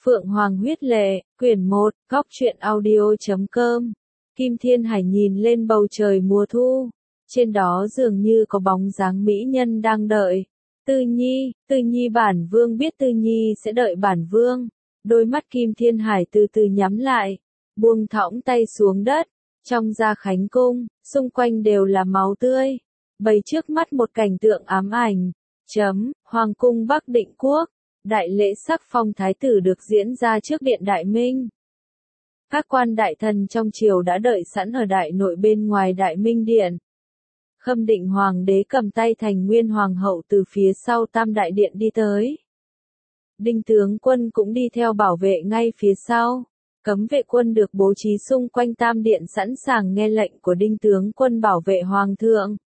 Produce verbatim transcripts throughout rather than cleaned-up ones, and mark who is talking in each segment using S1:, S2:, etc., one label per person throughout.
S1: Phượng Hoàng huyết lệ, quyển một, góc truyện audio.com. Kim Thiên Hải nhìn lên bầu trời mùa thu. Trên đó dường như có bóng dáng mỹ nhân đang đợi. Tư Nhi, Tư Nhi bản vương biết Tư Nhi sẽ đợi bản vương. Đôi mắt Kim Thiên Hải từ từ nhắm lại, buông thõng tay xuống đất. Trong Gia Khánh Cung, xung quanh đều là máu tươi. Bày trước mắt một cảnh tượng ám ảnh. Chấm, Hoàng cung Bắc Định Quốc. Đại lễ sắc phong thái tử được diễn ra trước điện Đại Minh. Các quan đại thần trong triều đã đợi sẵn ở đại nội bên ngoài Đại Minh Điện. Khâm Định Hoàng đế cầm tay Thành Nguyên Hoàng hậu từ phía sau Tam Đại Điện đi tới. Đinh tướng quân cũng đi theo bảo vệ ngay phía sau. Cấm vệ quân được bố trí xung quanh Tam Điện sẵn sàng nghe lệnh của Đinh tướng quân bảo vệ Hoàng thượng.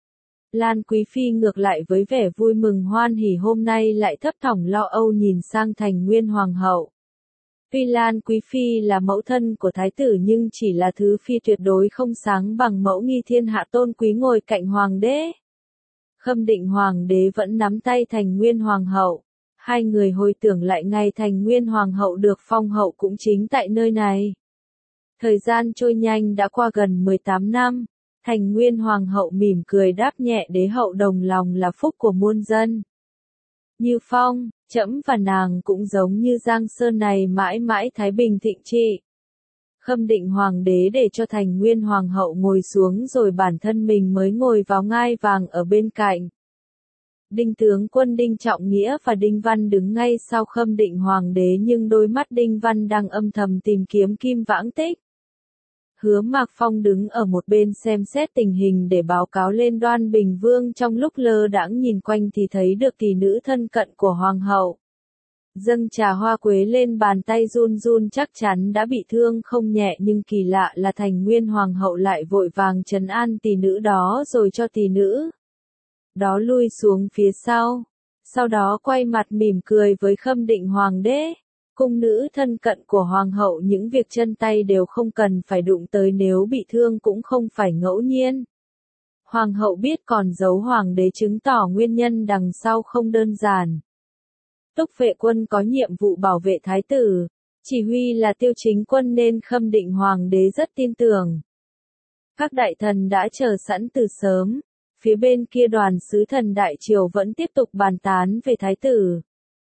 S1: Lan Quý Phi ngược lại với vẻ vui mừng hoan hỉ hôm nay lại thấp thỏm lo âu nhìn sang Thành Nguyên Hoàng hậu. Tuy Lan Quý Phi là mẫu thân của Thái tử nhưng chỉ là thứ phi tuyệt đối không sáng bằng mẫu nghi thiên hạ tôn quý ngồi cạnh Hoàng đế. Khâm Định Hoàng đế vẫn nắm tay Thành Nguyên Hoàng hậu. Hai người hồi tưởng lại ngày Thành Nguyên Hoàng hậu được phong hậu cũng chính tại nơi này. Thời gian trôi nhanh đã qua gần mười tám năm. Thành Nguyên Hoàng hậu mỉm cười đáp nhẹ đế hậu đồng lòng là phúc của muôn dân. Như Phong, trẫm và nàng cũng giống như Giang Sơn này mãi mãi thái bình thịnh trị. Khâm Định Hoàng đế để cho Thành Nguyên Hoàng hậu ngồi xuống rồi bản thân mình mới ngồi vào ngai vàng ở bên cạnh. Đinh tướng quân Đinh Trọng Nghĩa và Đinh Văn đứng ngay sau Khâm Định Hoàng đế nhưng đôi mắt Đinh Văn đang âm thầm tìm kiếm Kim Vãng Tích. Hứa Mạc Phong đứng ở một bên xem xét tình hình để báo cáo lên Đoan Bình Vương trong lúc lơ đãng nhìn quanh thì thấy được tỷ nữ thân cận của Hoàng hậu. Dâng trà hoa quế lên bàn tay run run chắc chắn đã bị thương không nhẹ nhưng kỳ lạ là Thành Nguyên Hoàng hậu lại vội vàng trấn an tỷ nữ đó rồi cho tỷ nữ đó lui xuống phía sau. Sau đó quay mặt mỉm cười với Khâm Định Hoàng đế. Cung nữ thân cận của Hoàng hậu những việc chân tay đều không cần phải đụng tới nếu bị thương cũng không phải ngẫu nhiên. Hoàng hậu biết còn giấu Hoàng đế chứng tỏ nguyên nhân đằng sau không đơn giản. Túc vệ quân có nhiệm vụ bảo vệ thái tử, chỉ huy là Tiêu Chính quân nên Khâm Định Hoàng đế rất tin tưởng. Các đại thần đã chờ sẵn từ sớm, phía bên kia đoàn sứ thần đại triều vẫn tiếp tục bàn tán về thái tử.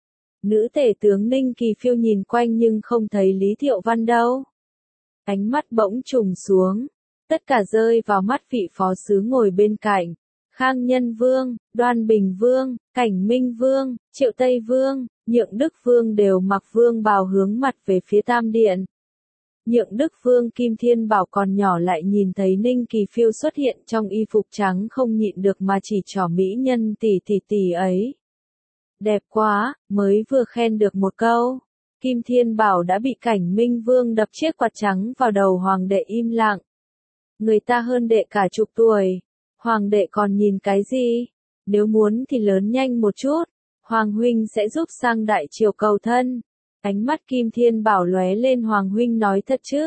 S1: Nữ tể tướng Ninh Kỳ Phiêu nhìn quanh nhưng không thấy Lý Thiệu Văn đâu. Ánh mắt bỗng trùng xuống, tất cả rơi vào mắt vị phó sứ ngồi bên cạnh. Khang Nhân Vương, Đoan Bình Vương, Cảnh Minh Vương, Triệu Tây Vương, Nhượng Đức Vương đều mặc vương bào hướng mặt về phía Tam Điện. Nhượng Đức Vương Kim Thiên Bảo còn nhỏ lại nhìn thấy Ninh Kỳ Phiêu xuất hiện trong y phục trắng không nhịn được mà chỉ trỏ mỹ nhân tỷ tỷ tỷ ấy. Đẹp quá, mới vừa khen được một câu. Kim Thiên Bảo đã bị Cảnh Minh Vương đập chiếc quạt trắng vào đầu Hoàng đệ im lặng. Người ta hơn đệ cả chục tuổi. Hoàng đệ còn nhìn cái gì? Nếu muốn thì lớn nhanh một chút. Hoàng huynh sẽ giúp sang đại triều cầu thân. Ánh mắt Kim Thiên Bảo lóe lên. Hoàng huynh nói thật chứ?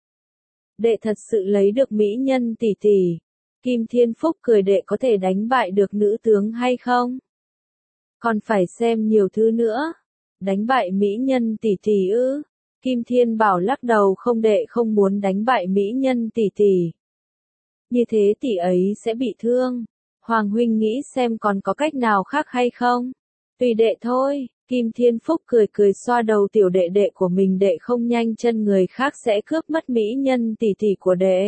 S1: Đệ thật sự lấy được mỹ nhân tỷ tỷ. Kim Thiên Phúc cười đệ có thể đánh bại được nữ tướng hay không? Còn phải xem nhiều thứ nữa. Đánh bại mỹ nhân tỷ tỷ ư? Kim Thiên Bảo lắc đầu không đệ không muốn đánh bại mỹ nhân tỷ tỷ. Như thế tỷ ấy sẽ bị thương. Hoàng huynh nghĩ xem còn có cách nào khác hay không? Tùy đệ thôi. Kim Thiên Phúc cười cười xoa đầu tiểu đệ đệ của mình đệ không nhanh chân người khác sẽ cướp mất mỹ nhân tỷ tỷ của đệ.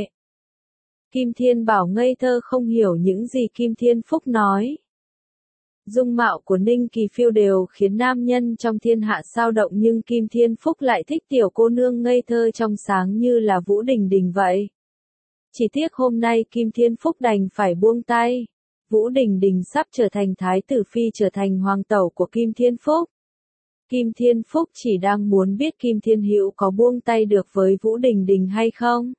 S1: Kim Thiên Bảo ngây thơ không hiểu những gì Kim Thiên Phúc nói. Dung mạo của Ninh Kỳ Phiêu đều khiến nam nhân trong thiên hạ sao động nhưng Kim Thiên Phúc lại thích tiểu cô nương ngây thơ trong sáng như là Vũ Đình Đình vậy. Chỉ tiếc hôm nay Kim Thiên Phúc đành phải buông tay. Vũ Đình Đình sắp trở thành thái tử phi trở thành hoàng tẩu của Kim Thiên Phúc. Kim Thiên Phúc chỉ đang muốn biết Kim Thiên Hữu có buông tay được với Vũ Đình Đình hay không.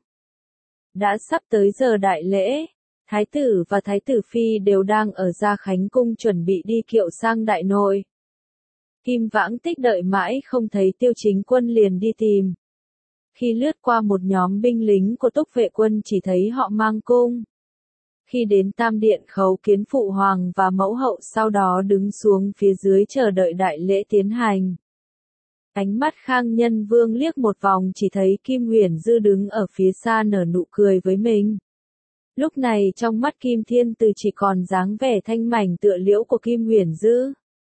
S1: Đã sắp tới giờ đại lễ. Thái tử và thái tử phi đều đang ở Gia Khánh Cung chuẩn bị đi kiệu sang đại nội. Kim Vãng Tích đợi mãi không thấy Tiêu Chính quân liền đi tìm. Khi lướt qua một nhóm binh lính của Túc vệ quân chỉ thấy họ mang cung. Khi đến Tam Điện khấu kiến phụ hoàng và mẫu hậu sau đó đứng xuống phía dưới chờ đợi đại lễ tiến hành. Ánh mắt Khang Nhân Vương liếc một vòng chỉ thấy Kim Huyền Dư đứng ở phía xa nở nụ cười với mình. Lúc này trong mắt Kim Thiên Từ chỉ còn dáng vẻ thanh mảnh tựa liễu của Kim Huyền Dư.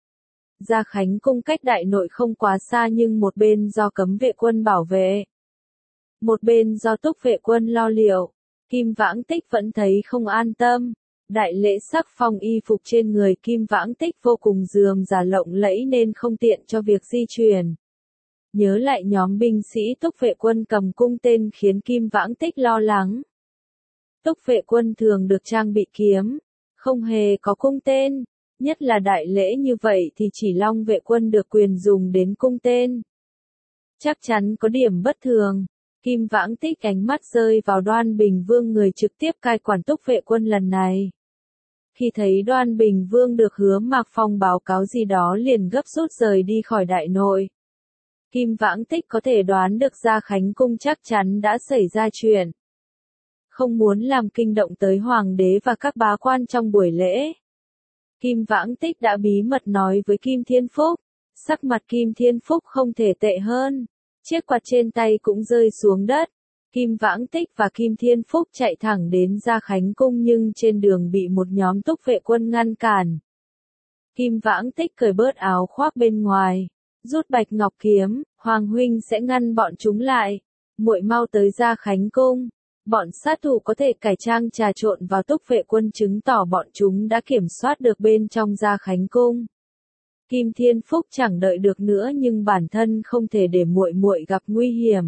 S1: Gia Khánh cung cách đại nội không quá xa nhưng một bên do cấm vệ quân bảo vệ. Một bên do túc vệ quân lo liệu. Kim Vãng Tích vẫn thấy không an tâm. Đại lễ sắc phong y phục trên người Kim Vãng Tích vô cùng rườm rà lộng lẫy nên không tiện cho việc di chuyển. Nhớ lại nhóm binh sĩ túc vệ quân cầm cung tên khiến Kim Vãng Tích lo lắng. Túc vệ quân thường được trang bị kiếm, không hề có cung tên, nhất là đại lễ như vậy thì chỉ Long vệ quân được quyền dùng đến cung tên. Chắc chắn có điểm bất thường. Kim Vãng Tích ánh mắt rơi vào Đoan Bình Vương người trực tiếp cai quản túc vệ quân lần này. Khi thấy Đoan Bình Vương được Hứa Mạc Phong báo cáo gì đó liền gấp rút rời đi khỏi đại nội. Kim Vãng Tích có thể đoán được Gia Khánh cung chắc chắn đã xảy ra chuyện. Không muốn làm kinh động tới hoàng đế và các bá quan trong buổi lễ. Kim Vãng Tích đã bí mật nói với Kim Thiên Phúc. Sắc mặt Kim Thiên Phúc không thể tệ hơn. Chiếc quạt trên tay cũng rơi xuống đất. Kim Vãng Tích và Kim Thiên Phúc chạy thẳng đến Gia Khánh cung nhưng trên đường bị một nhóm túc vệ quân ngăn cản. Kim Vãng Tích cởi bớt áo khoác bên ngoài, rút bạch ngọc kiếm, Hoàng huynh sẽ ngăn bọn chúng lại. Muội mau tới Gia Khánh cung. Bọn sát thủ có thể cải trang trà trộn vào túc vệ quân chứng tỏ bọn chúng đã kiểm soát được bên trong Gia Khánh cung. Kim Thiên Phúc chẳng đợi được nữa nhưng bản thân không thể để muội muội gặp nguy hiểm.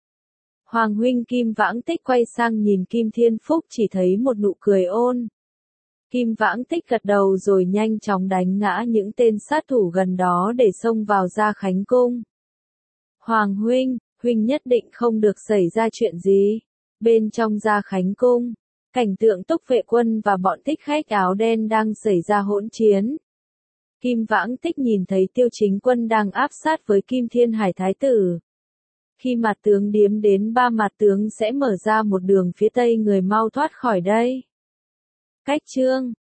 S1: Hoàng huynh Kim Vãng Tích quay sang nhìn Kim Thiên Phúc chỉ thấy một nụ cười ôn. Kim Vãng Tích gật đầu rồi nhanh chóng đánh ngã những tên sát thủ gần đó để xông vào Gia Khánh cung. Hoàng huynh, huynh nhất định không được xảy ra chuyện gì. Bên trong Gia Khánh cung, cảnh tượng túc vệ quân và bọn thích khách áo đen đang xảy ra hỗn chiến. Kim Vãng Tích nhìn thấy Tiêu Chính Quân đang áp sát với Kim Thiên Hải Thái tử. Khi mặt tướng điếm đến ba mặt tướng sẽ mở ra một đường phía tây người mau thoát khỏi đây. Cách chương